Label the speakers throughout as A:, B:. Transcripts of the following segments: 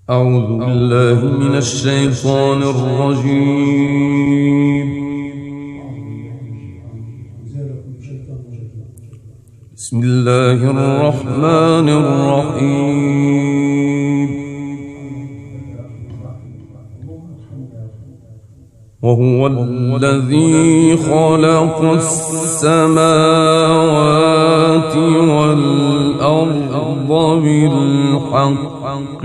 A: أعوذ بالله من الشيطان الرجيم. بسم الله الرحمن الرحيم. وهو الذي خلق السماوات والأرض بالحق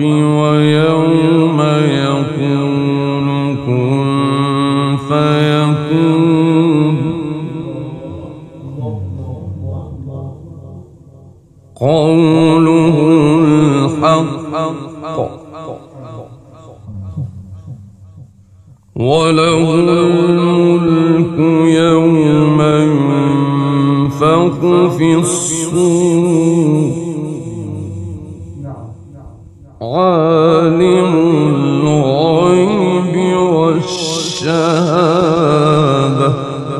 A: ويوم يقول كن فيكون قوله الحق وله الملك يوم ينفخ في الصور عالم الغيب والشهادة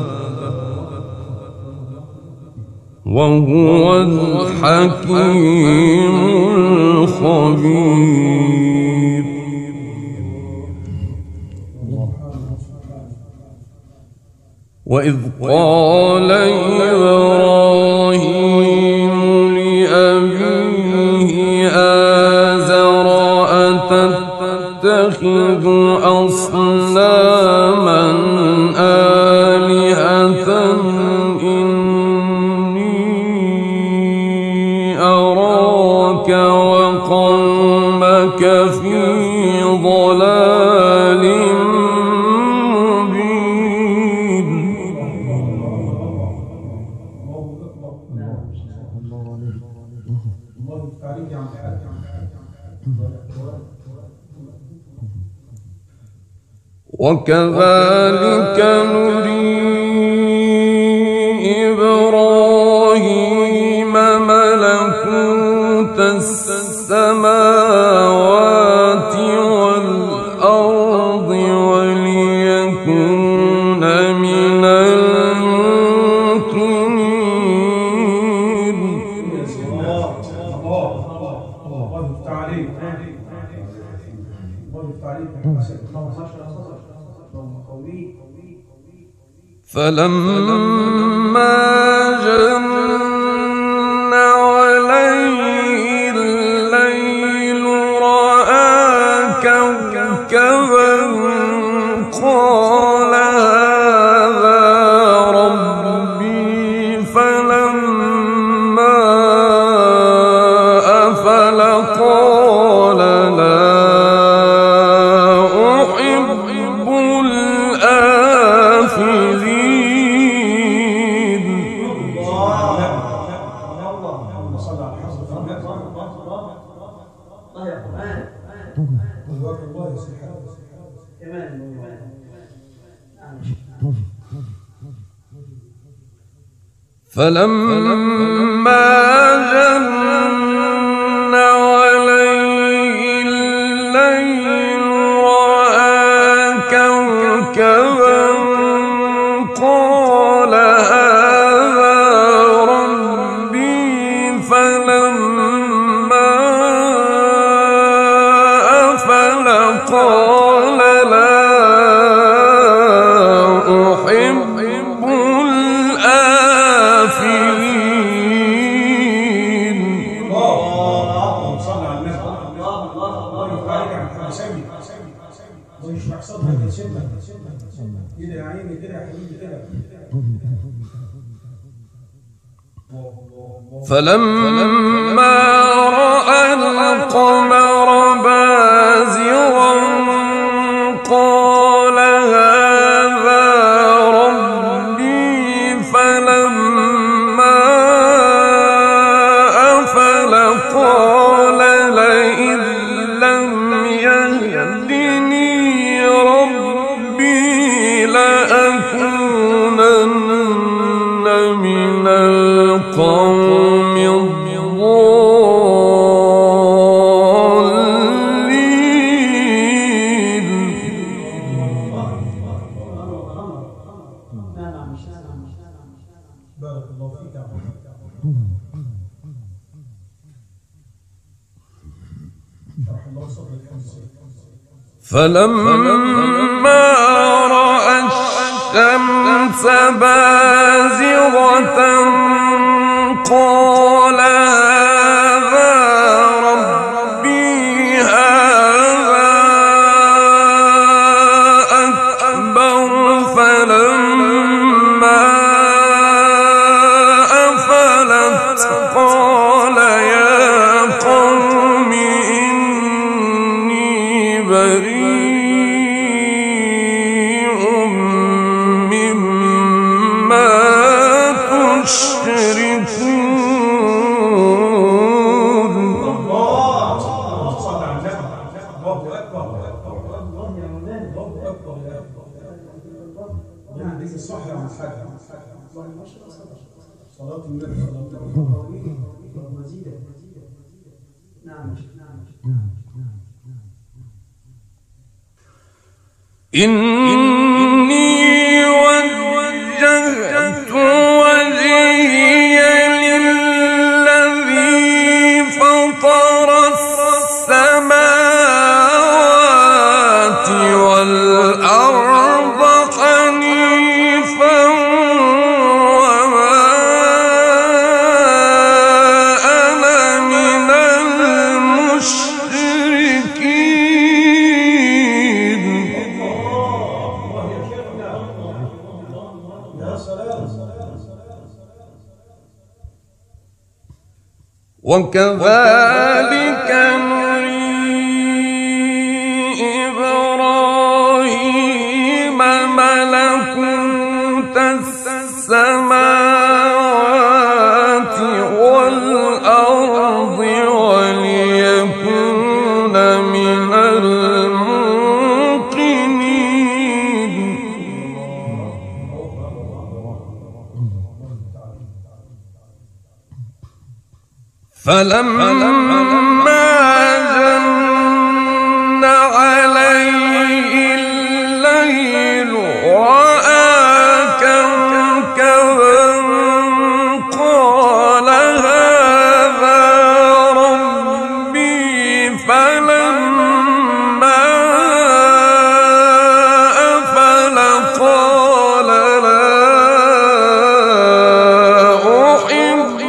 A: وهو الحكيم الخبير. وإذ قال إبراهيم لأبيه آزر أتتخذ أصناما آلهة إني أراك وقومك في ضلال وكذلك نري إبراهيم ملكوت السماوات والأرض وليكون من الموقنين. فلما جن عليه الليل رأى كوكبا قال هذا ربي فلما أفل قال لا أحب الآفلين. فلما جن عليه الليل رأى كوكبا قال هذا ربي فلما أفل قال لا أحب الآفلين. فلما رأى القمر بازغا قال هذا ربي فلما أفل قال لئن لم يهدني ربي لأكونن من القوم الضالين. فلما رأى الشمس بازغة قال هذا ربي هذا أكبر فلما أفلت قال يا قوم إني بريء مما تشركون. إني وجهت وجهي للذي فطر السماوات والأرض حنيفا وما أنا من المشركين. وكذلك نري إبراهيم ملكوت السماوات والأرض وليكون من الموقنين. فلما جن عليه الليل رأى كوكبا قال هذا ربي فلما أفل قال لا أحب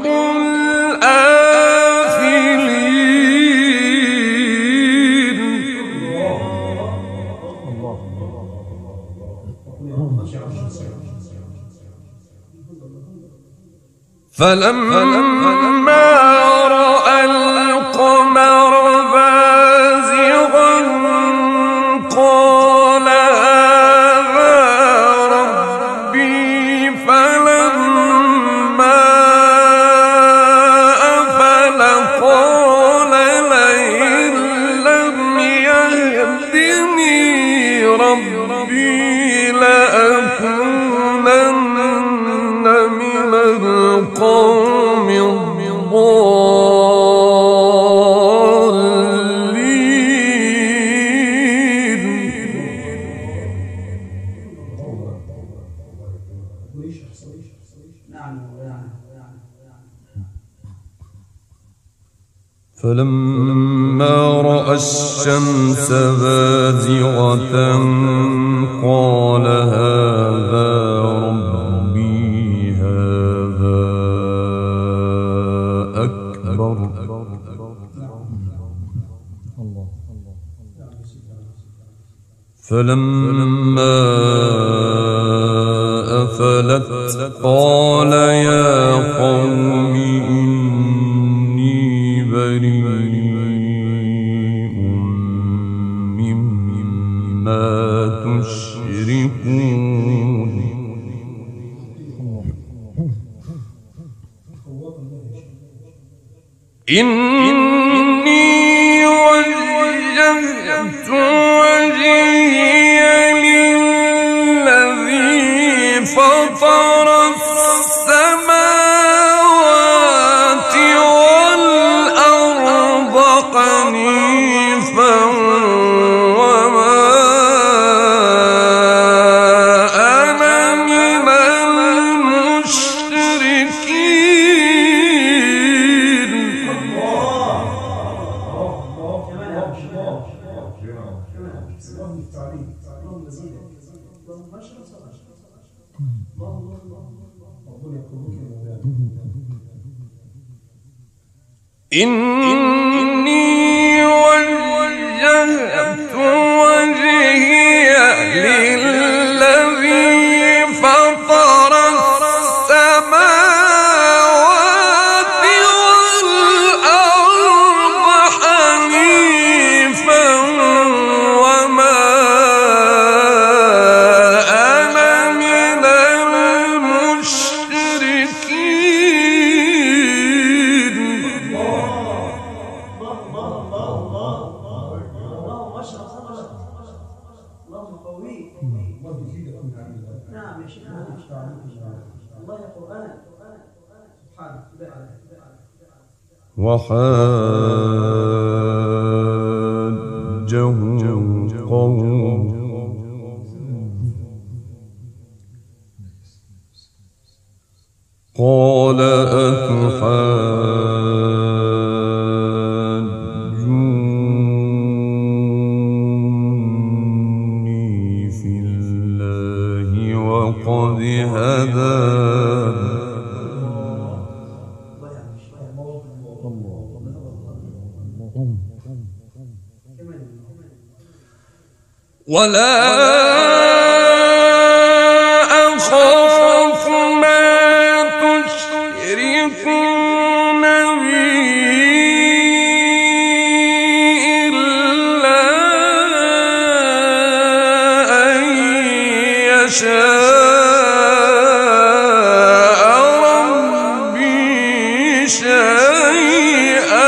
A: فلما رأى القمر بازغا قال هذا ربي فلما أفل قال لئن لم يهدني ربي لأكونن من القوم الضالين. فلما رأى الشمس بازغة قال هذا ربي هذا أكبر فلما أفلت قال يا قوم إني بريء مما تشركون. إني وجهت وجهي للذي فطر السماوات والأرض حنيفا وما أنا من المشركين. إني وجهت وجهي للذي فطر السماوات والأرض حنيفا وما أنا من المشركين.
B: اللهم قوي. نعم يا شيخ. الله يا قرآن.
A: وحاجه قومه قال أتحاجوني في الله وقد هدان ولا أخاف ما تشركون به إلا أن يشاء ربي شيئا.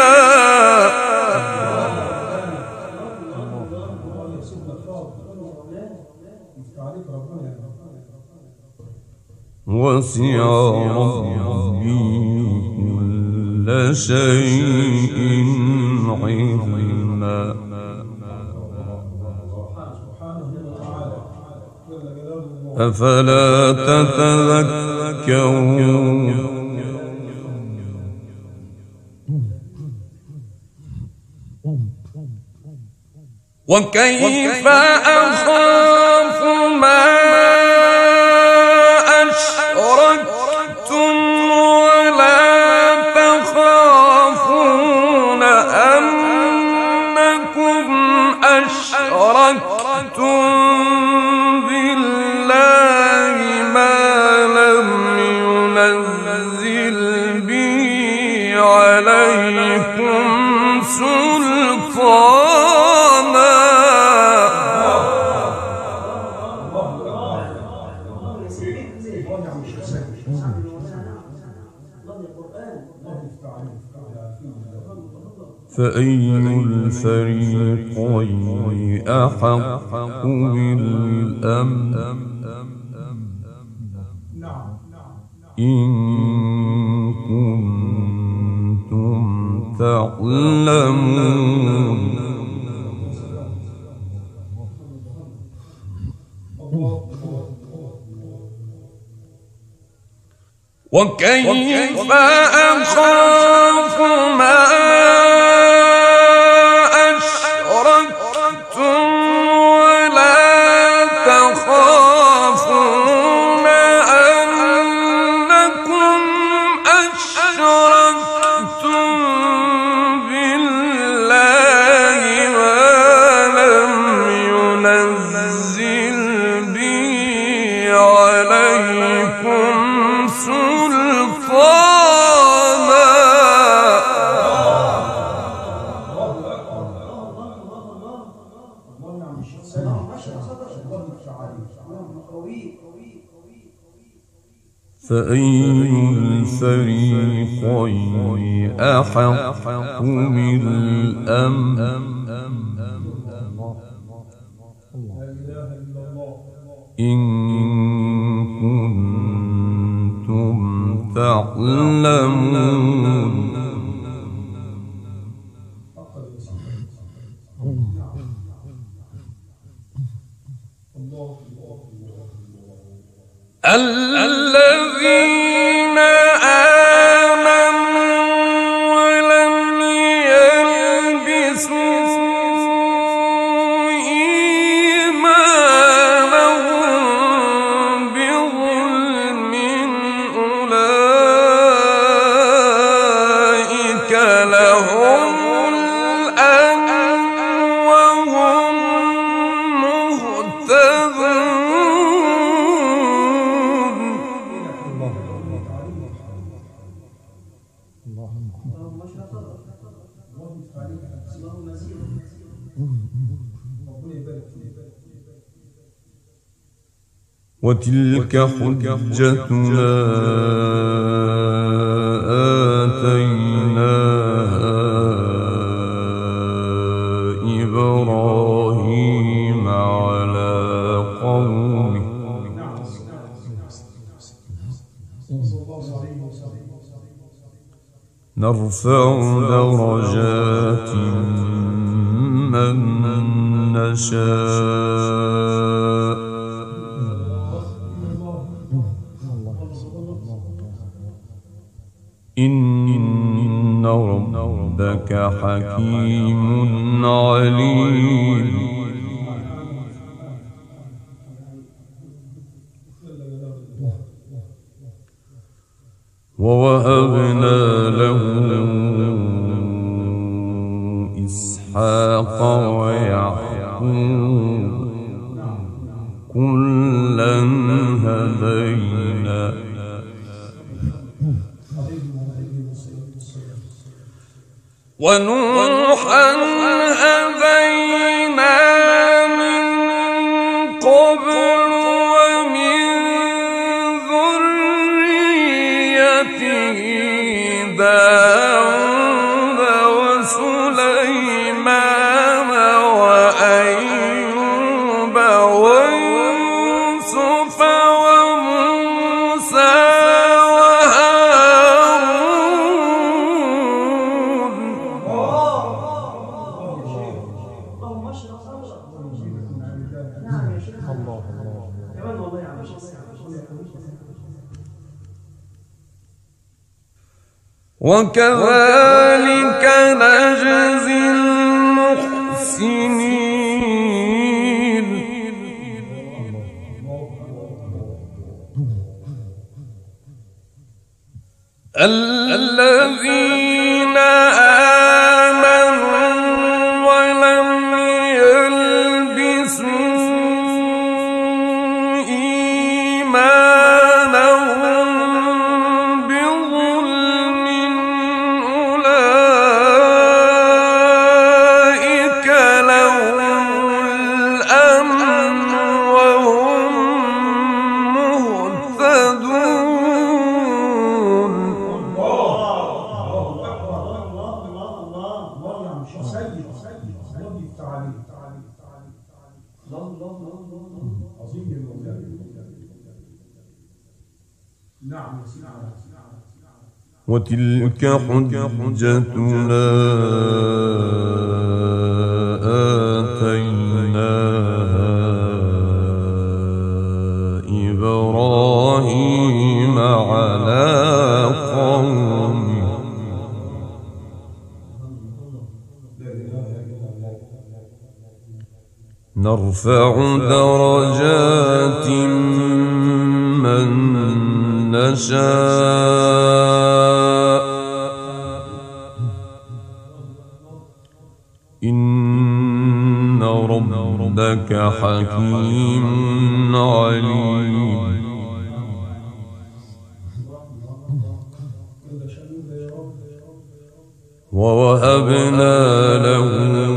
A: وسع ربي كل شيء علما. أفلا تتذكرون. وكيف أخاف ما أشركتم ولا تخافون أنكم أشركتم بالله ما لم ينزل به عليكم سلطانا. فأي الفريقين أحق بالأمن إن كنتم تعلمون. وكيف أخاف ما أشركتم ولا تخافون أنكم أشركتم بالله ما لم ينزل به عليكم سلطانا. فأي الفريقين أحق بالأمن إن كنتم تعلمون. الذين آمنوا ولم يلبسوا وتلك حجتنا آتيناها إبراهيم على قومه نرفع درجات من نشاء إن ربك حكيم عليم ووهبنا له إسحاق ويعقوب كلا هدينا ونوحا هدينا من قبل ومن ذريته داود وسليمان وأيوب ويوسف وموسى وكذلك نجزي المحسنين الذين آمنوا ولم يلبسوا إيمانهم وتلك حجتنا آتيناها إبراهيم على قومه نرفع درجات من نشاء إن ربك حكيم عليم ووهبنا له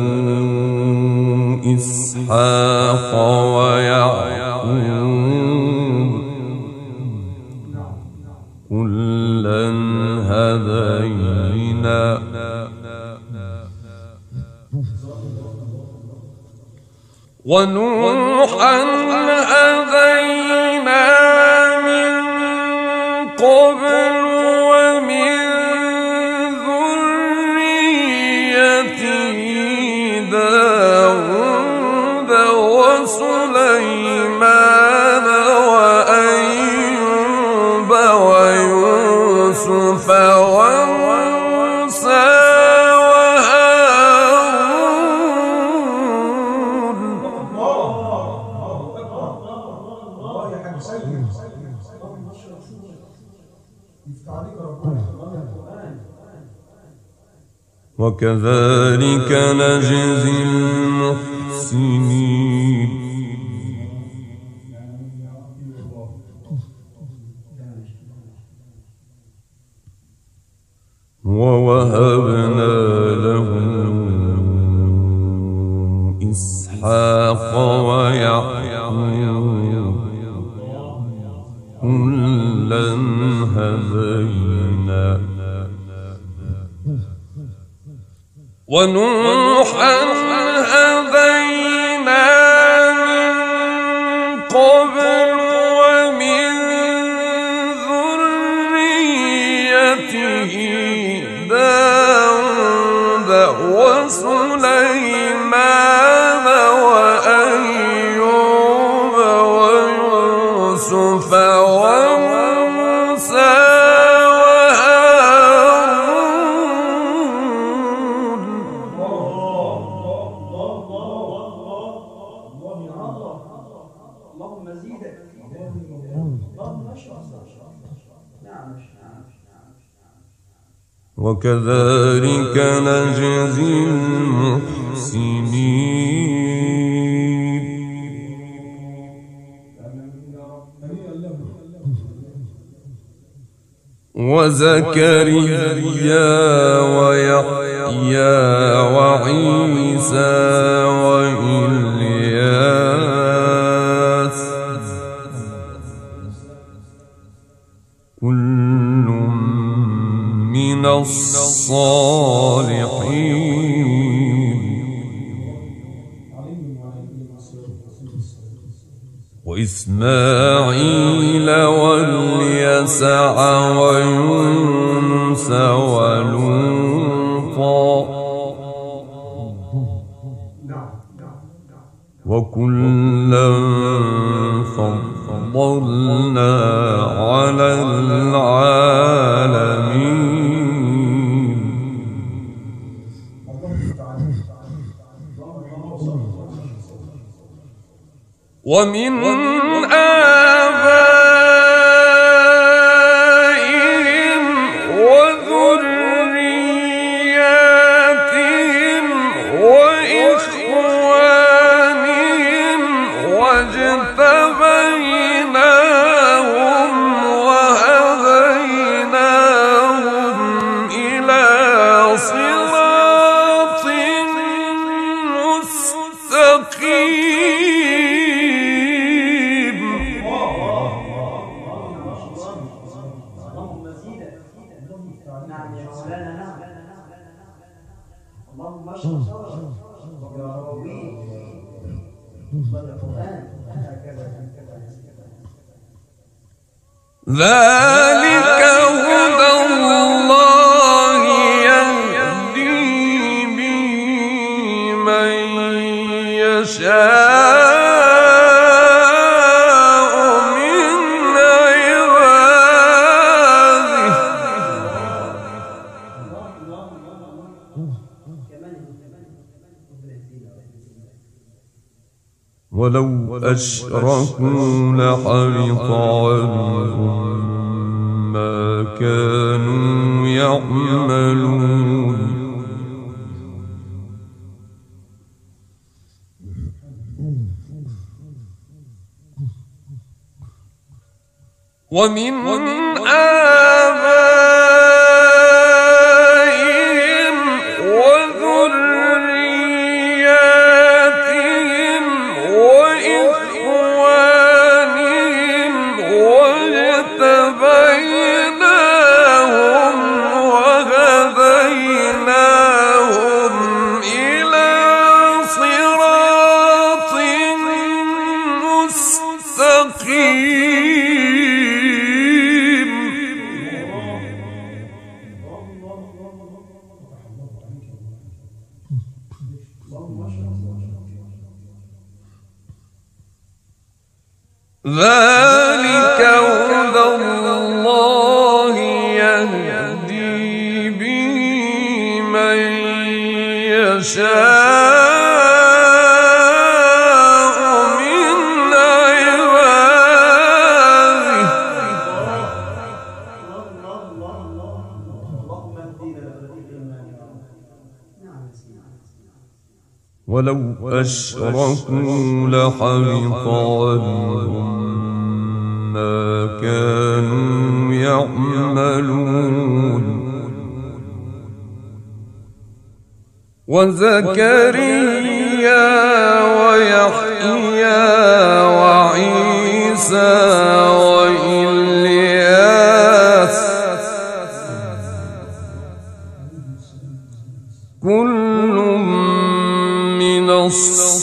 A: إسحاق ويعقوب كلا هدينا ونوحا هدينا من قبل ومن ذريته داود وسليمان وأيوب ويوسف وموسى وكذلك نجزي المحسنين ووهبنا له إسحاق ويعقوب كلا هدينا ونوحا هدينا من قبل ومن ذريته داود وسليمان وأيوب ويوسف وموسى وهارون.
B: اللهم زيدك اللهم اشرح. نعم.
A: وكذلك نجزي المحسنين. وزكريا ويحيى وعيسى وإلياس كل من الصالحين. وإسماعيل واليسع ويونس ولوطا وكلا فضلنا على العالمين. ومن آبائهم وذرياتهم وإخوانهم واجتبيناهم وهديناهم إلى صراط مستقيم.
B: اللهم زيدك. نعم يا مولانا. نعم. اللهم اشرح صدرك وراويه بالقرآن.
A: ذلك هدى الله يهدي به من يشاء من عباده. ولو أشركوا لحبط عنهم ما كانوا يعملون. ومن آبائهم وذرياتهم وإخوانهم واجتبيناهم وهديناهم إلى صراط مستقيم. ذلك هدى الله يهدي به من يشاء من عباده. ولو أشركوا لحبط عنهم ما كانوا يعملون. وزكريا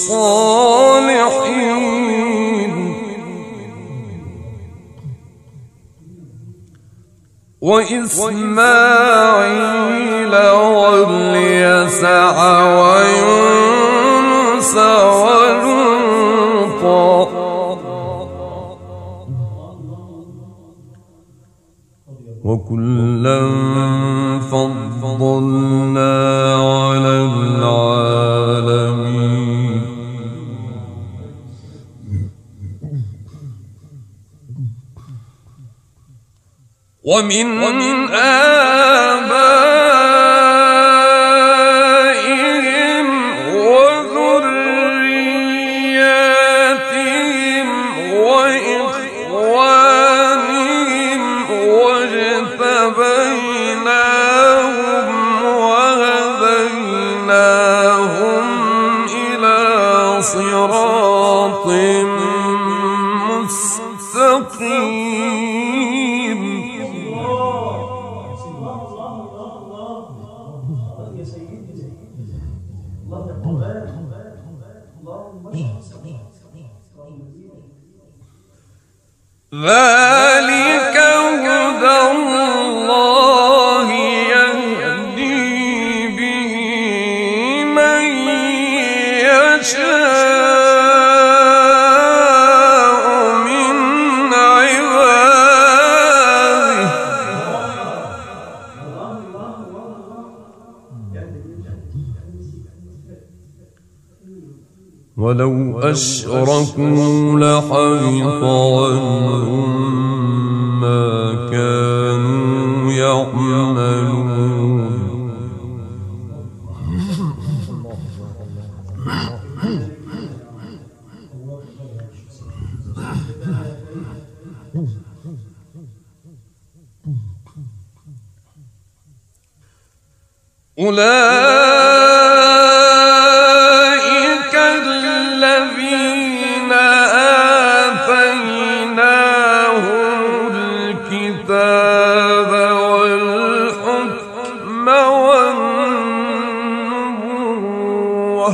A: الصالحين وإسماعيل واليسع ويونس ولوطا وكلا فضلنا على العالمين ومن آبائهم وذرياتهم وإخوانهم واجتبيناهم وهديناهم إلى صراط مستقيم ذلك هدى الله يهدي به من يشاء من عباده ولو أشركوا لحبط عنهم ما كانوا يعملون أولئك الذين آتيناهم الكتاب والحكم والنبوة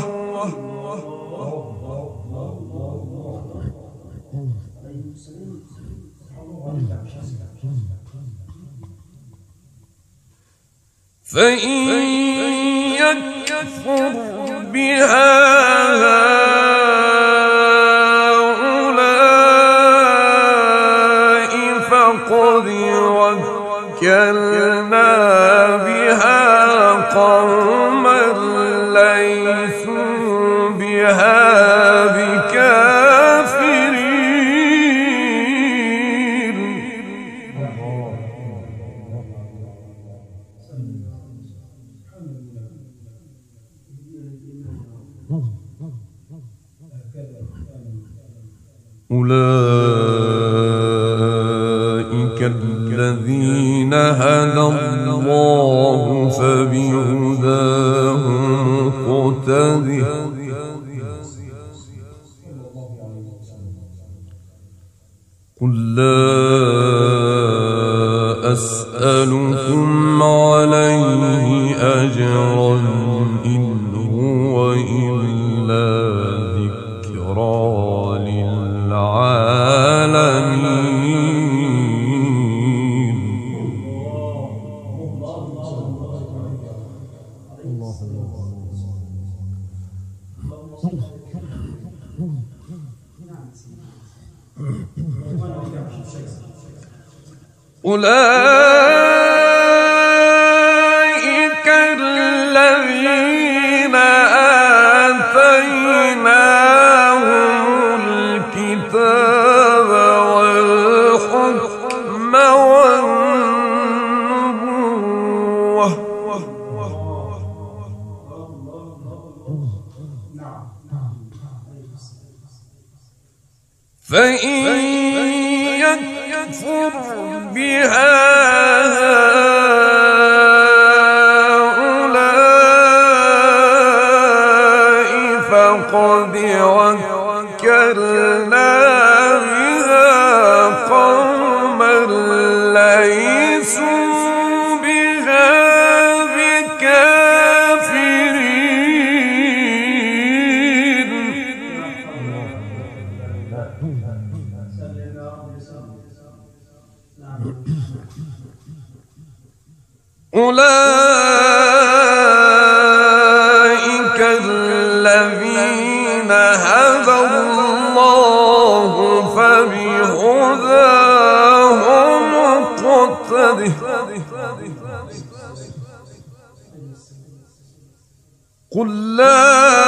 A: فإن يكفر بها هؤلاء فقد وكلنا بها قوما ليسوا بها بكافرين أولئك الذين هدى الله فبهداه مقتده قل لا أسألكم عليه أجرا إن هو إلا ذكرى للعالمين أولئك الذين آتيناهم الكتاب والحكم والنبوة فإن يكفر بها هؤلاء فقد وكلنا بها قوما ليسوا بها بكافرين أولئك الذين هدى الله فبهداه مقتده قل لا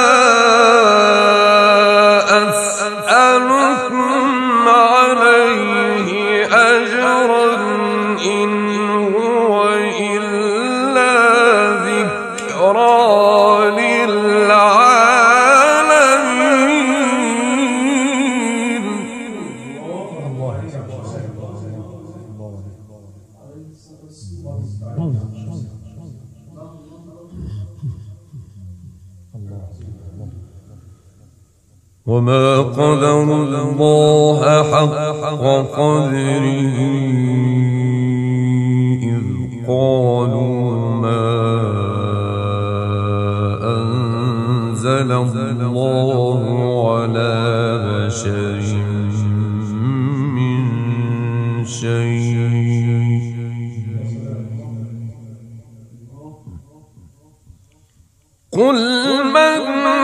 A: أسألكم عليه أجرا إن هو إلا ذكرى للعالمين. وما قدر الله حق قدره إذ قالوا ما أنزل الله على بشر من شيء قل من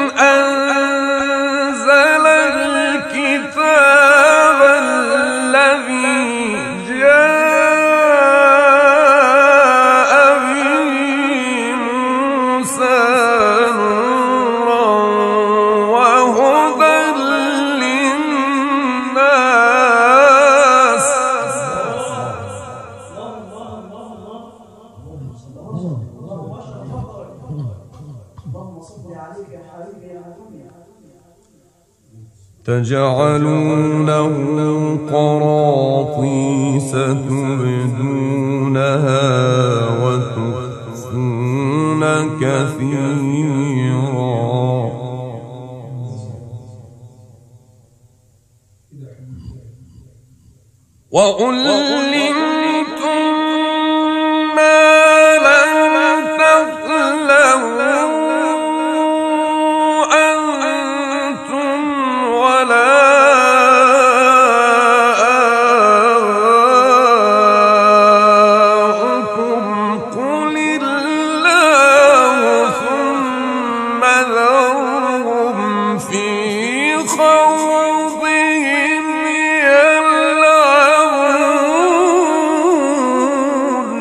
A: أنزل الكتاب الذي جاء به موسى نورا وهدى للناس تجعلونه قراطيس تبدونها وتخفون كثيرا وعلمتم ما لم تعلموا أنتم ولا آباؤكم قل الله ثم ذرهم في خوضهم يلعبون.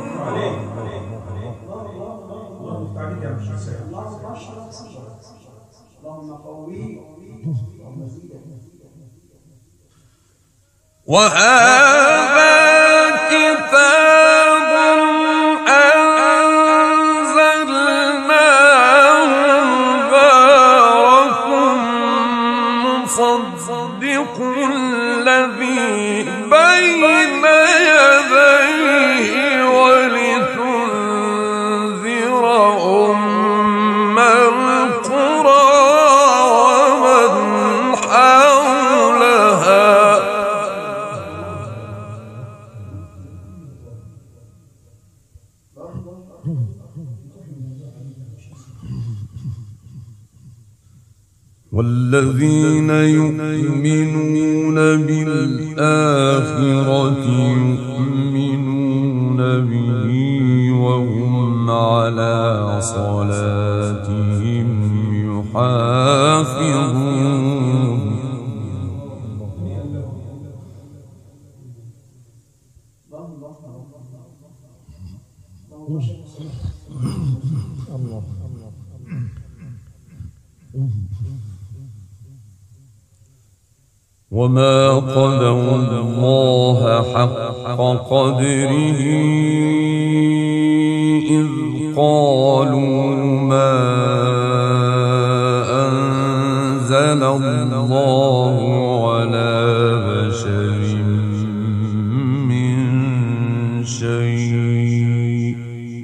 A: وهذا كتاب أنزلناه مبارك مصدق الذي بين يديه ولتنذر أم القرى ومن حولها والذين يؤمنون بالآخرة يؤمنون به وهم على صلاتهم يحافظون. وما قدر الله حق قدره إذ قالوا ما أنزل الله على بشر من شيء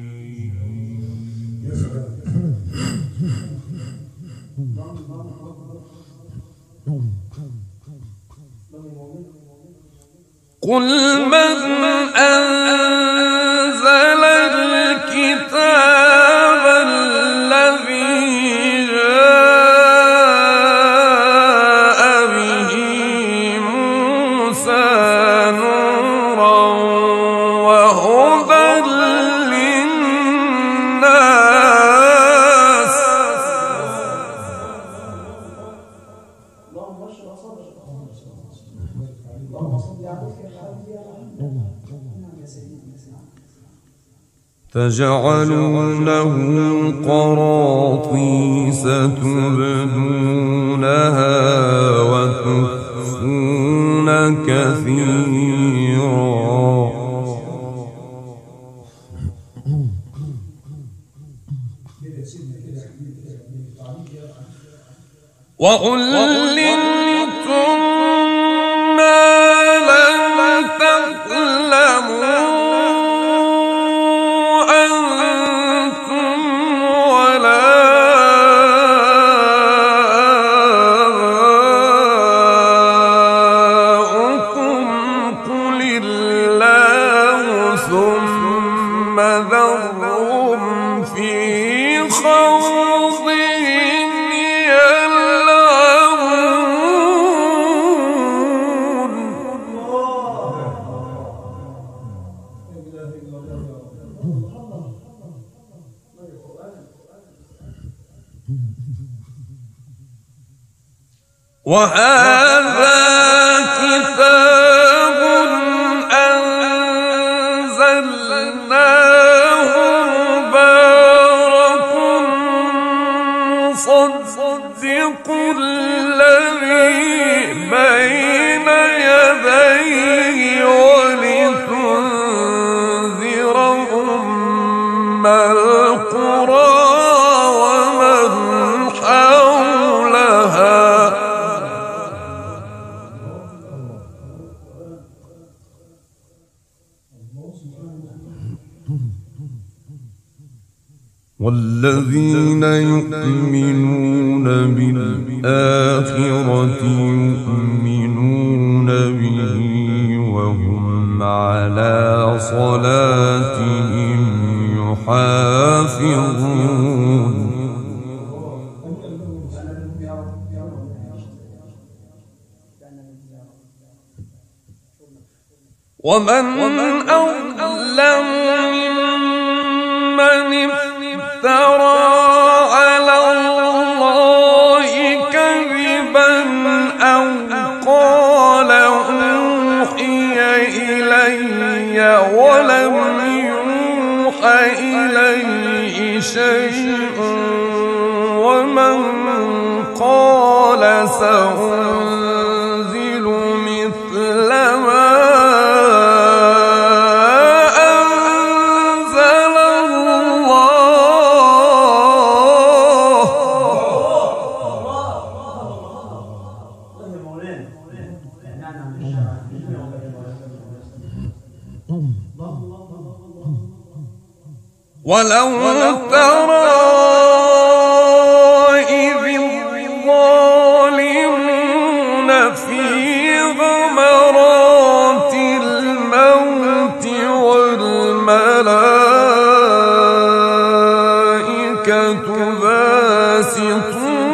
A: قل من أنزل الكتاب الذي جاء به موسى نورا تجعلونه قراطيس تبدونها وتخفون كثيرا وعلمتم ما لم تعلموا أنتم ولا آباؤكم قل الله ثم ذرهم في خوضهم يلعبون. وهذا كتاب أنزلناه مبارك مصدق الذي بين يديه ولتنذر أم القرى ومن حولها والذين يؤمنون بالآخرة يؤمنون به وهم على صلاتهم يحافظون. ومن أظلم ممن افترى على الله كذبا أو قال أوحي إلي ولم يوحى إليه شيء ومن قال سأنزل مثل ما ولو ترى إذ الظالمون في غمرات الموت والملائكة باسطوا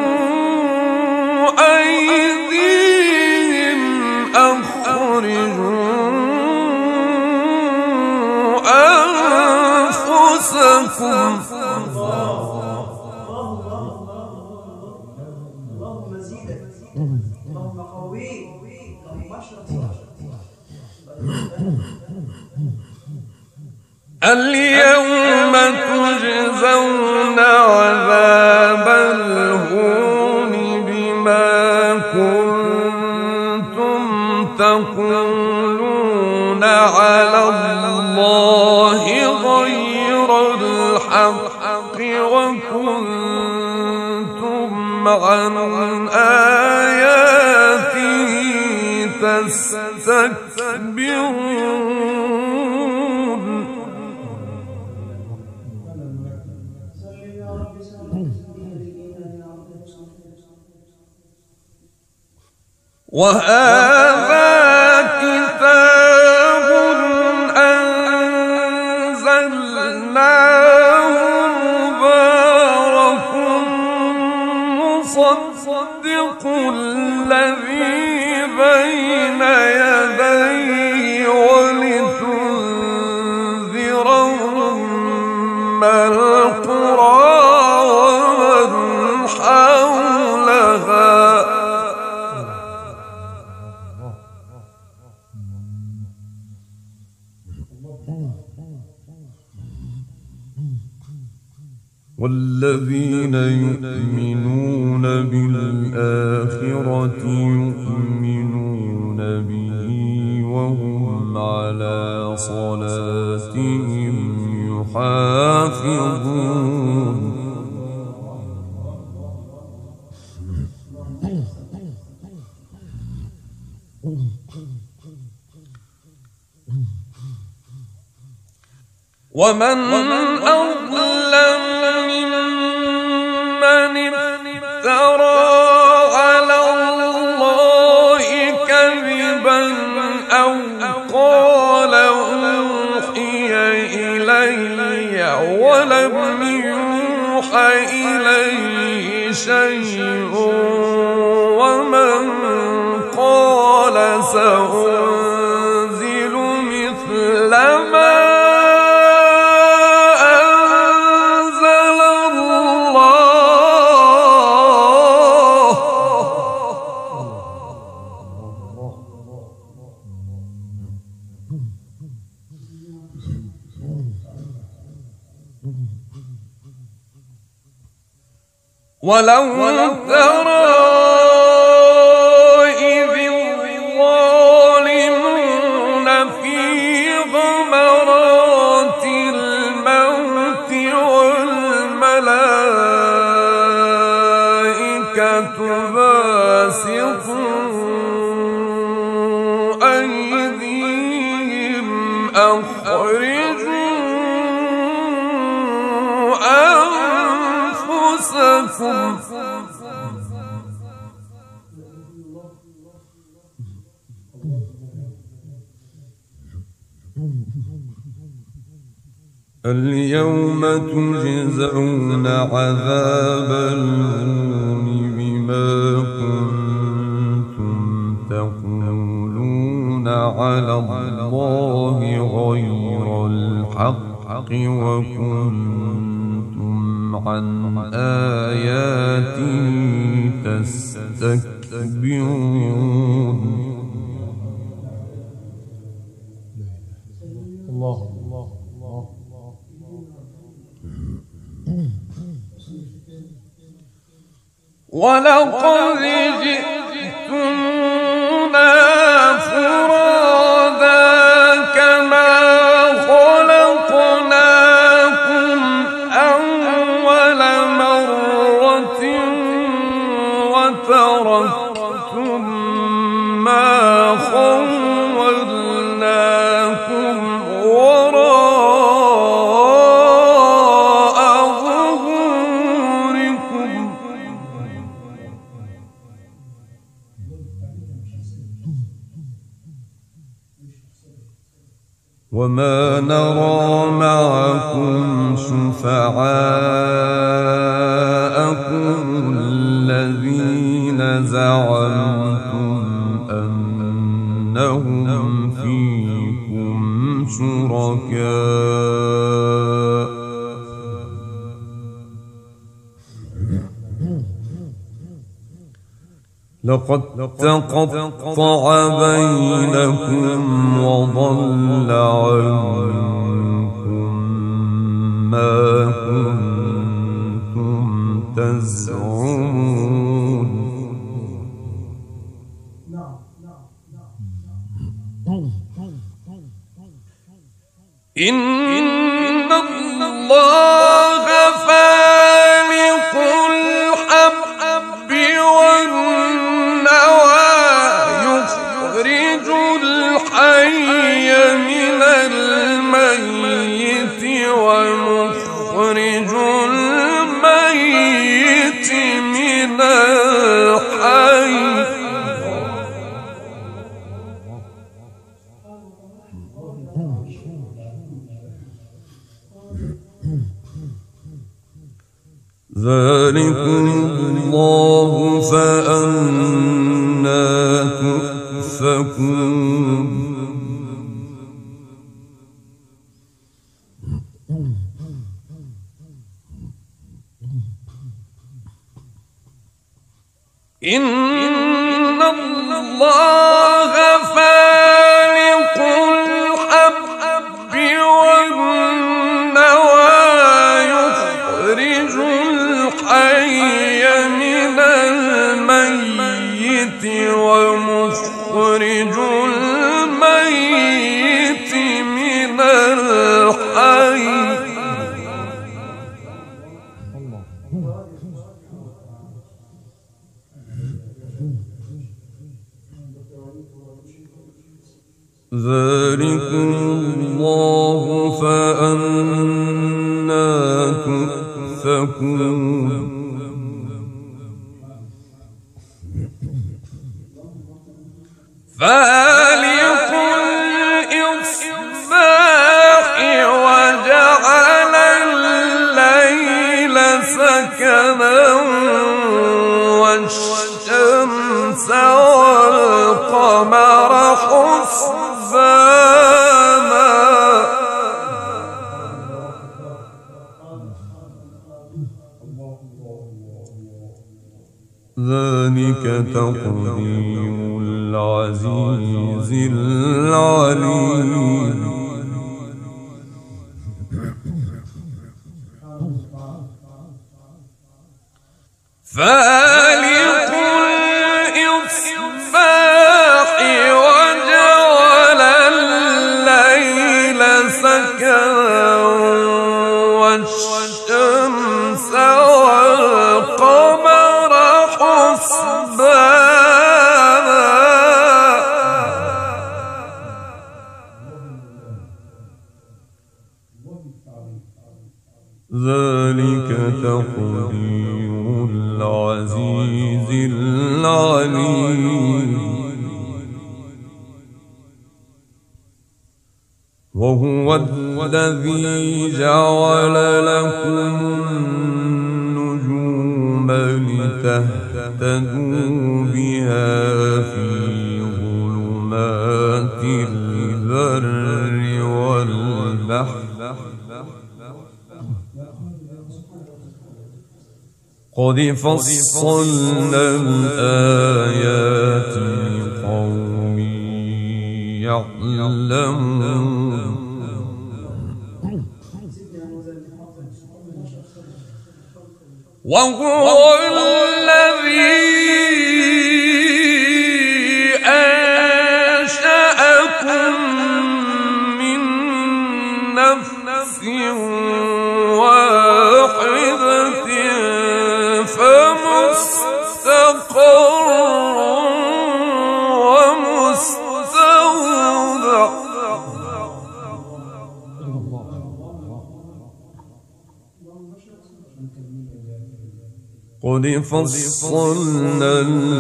A: أيديهم أخرجوا أنفسكم
B: اللهم زيدك اللهم قويك اللهم اشرف
A: اليوم تجزون عذاب الهون بما كنتم تقولون على الله غير الحق وكنتم عن آياته تستكبرون. وهذا كتاب أنزلناه مبارك مصدق الذي بين يديه ولتنذر أم القرى ومن حولها والذين يؤمنون بالآخرة يؤمنون به وهم على صلاتهم يحافظون ومن أظلم ممن افترى على الله كذبا أو قال أوحي إلي ولم يوحى إليه شيء ومن قال سأنزل مثل ما ولو ترى إذ الظالمون في غمرات الموت والملائكة باسطوا أيديهم أخرجوا أنفسكم اليوم تجزون عذاب الهون بما كنتم تقولون على الله غير الحق وكنتم عن آياته تستكبرون
C: الله
A: ولقد جئتمونا فرادا كما خلقناكم أول مرة وتركتم ما خولناكم وراء ظهوركم وما نرى معكم شفعاءكم الذين زعمتم أنهم فيكم شركاء لقد تقطع بينكم وضل عنكم ما كنتم تزعمون إن الله فالق الحب والنوى يخرج الحي من الميت ومخرج الميت من الحي ذلكم الله فأنى تؤفكون إن الله فالق الحب والنوى يخرج ذلكم الله فأنى تؤفكون فالق الإصباح وجعل الليل سكنا والشمس والقمر حسبانا ذلك تقدير العزيز العليم فالق الإصباح وجعل الليل سكنا والشمس والقمر حسبانا ذلك تقدير العزيز العليم وهو الذي جعل لكم النجوم لتهتدوا بها في ظلمات البر والبحر قد فصلنا الآيات لقوم يعلمون وهو الذي أنشأكم من نفس واحدة فمستقر ومستودع قد فصلنا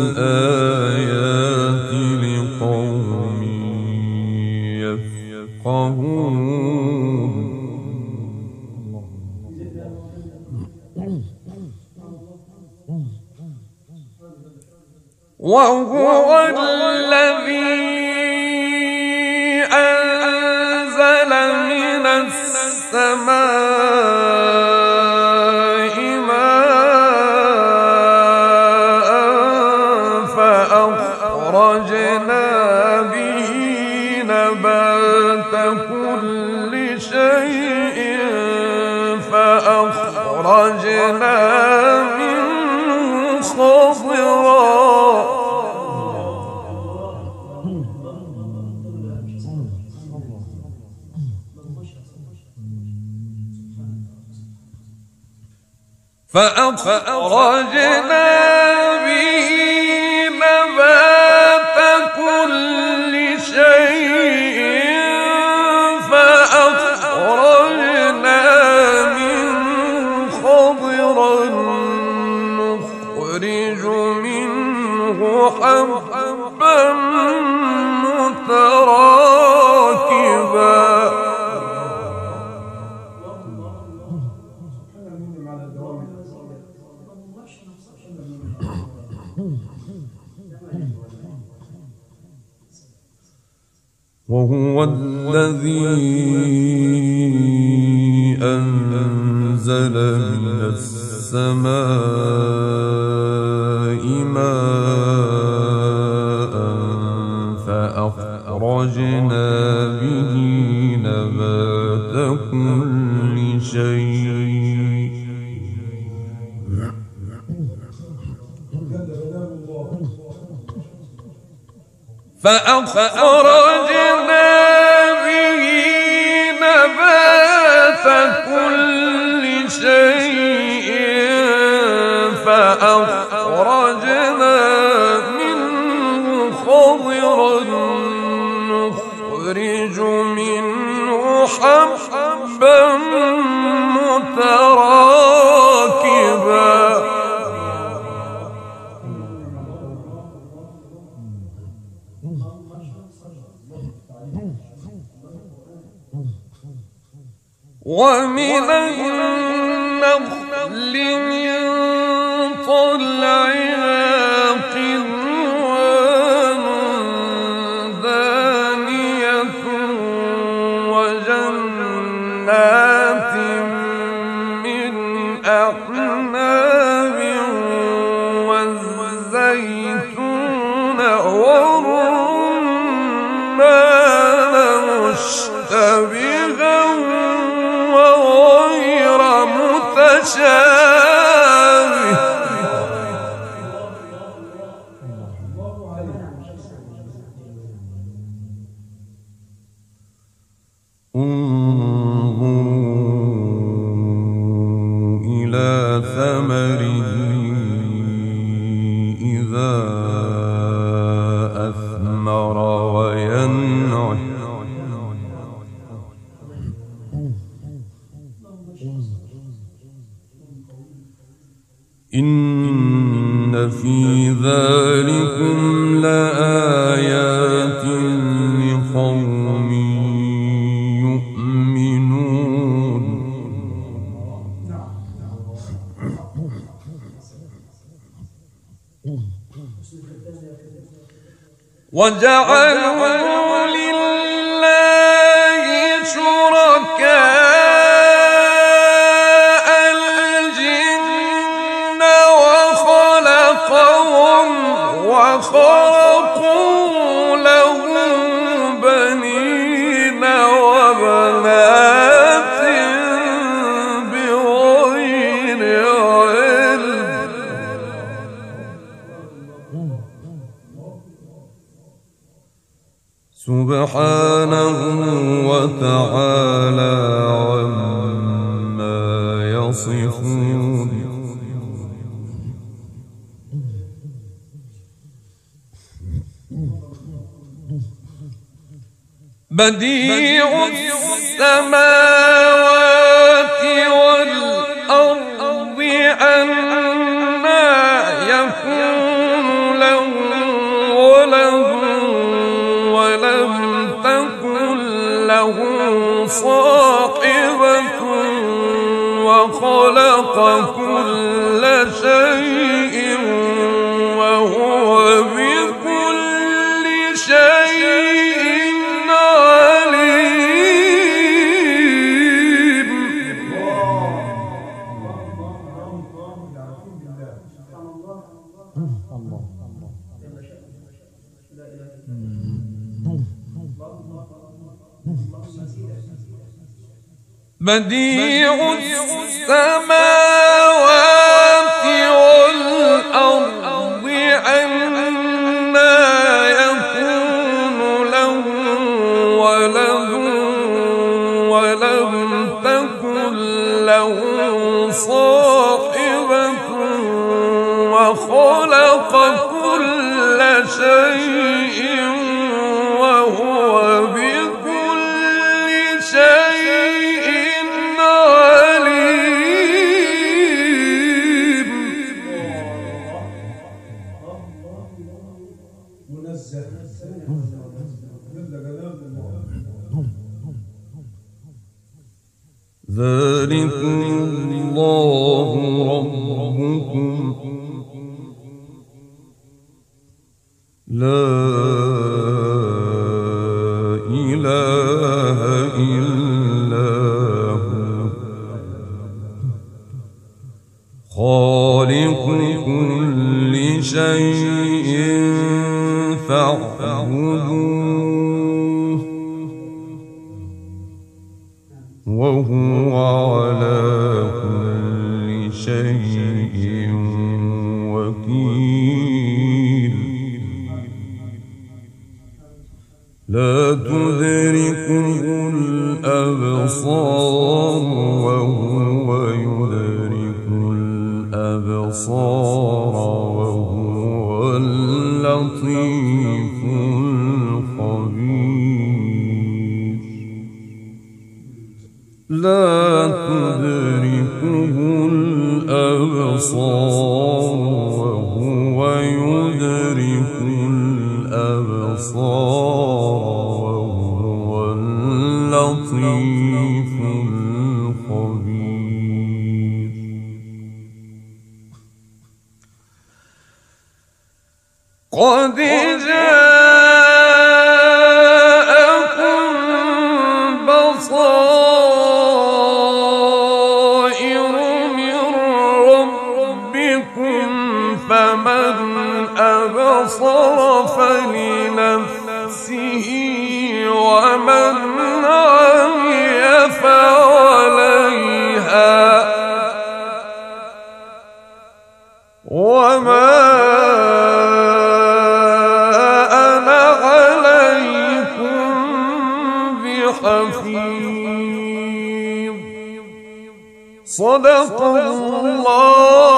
A: الآيات لقوم يفقهون وهو الذي أنزل من السماء ماء فأخرجنا به نبات كل شيء فأخرجنا منه خضرا فأخرجنا به نبات كل شيء فأخرجنا منه خضرا نخرج منه حبا متراكبا وهو الذي أنزل من السماء ماء فأخرجنا به نبات كل شيء فأخرجنا به نبات كل شيء فأخرجنا منه خضرا نخرج ومن النخل من طلعها قنوان دانية وجنات من أعناب والزيتون والرمان مشتبها وغير متشابه انظروا إلى ثمره إذا أثمر وينعه إن في ذلكم لآيات لقوم يؤمنون وجعلوا لله شركاء الجن وخلقهم وخرقوا له بنين وبنات بغير علم سبحانه وتعالى عما يصفون بديع السماوات والأرض أنى يكون له ولد ولم تكن له صاحبة وخلق كل شيء وهو بكل شيء عليم بديع السماوات والأرض أنى يكون له ولد ولم تكن له صاحبة وخلق كل شيء وهو بكل شيء عليم ذلكم الله ربكم لا إله إلا هو خالق كل شيء فاعبدوه وهو على كل شيء وكيل لا تدركه الأبصار وهو يدرك الأبصار وهو اللطيف الخبير لا تدركه الأبصار وهو يدرك الأبصار الأبصار وهو اللطيف الخبير. قد جاءكم بصائر من ربكم فمن أبصر فلنفسه ومن عمي فعليها وما أنا عليكم بحفيظ. صدق الله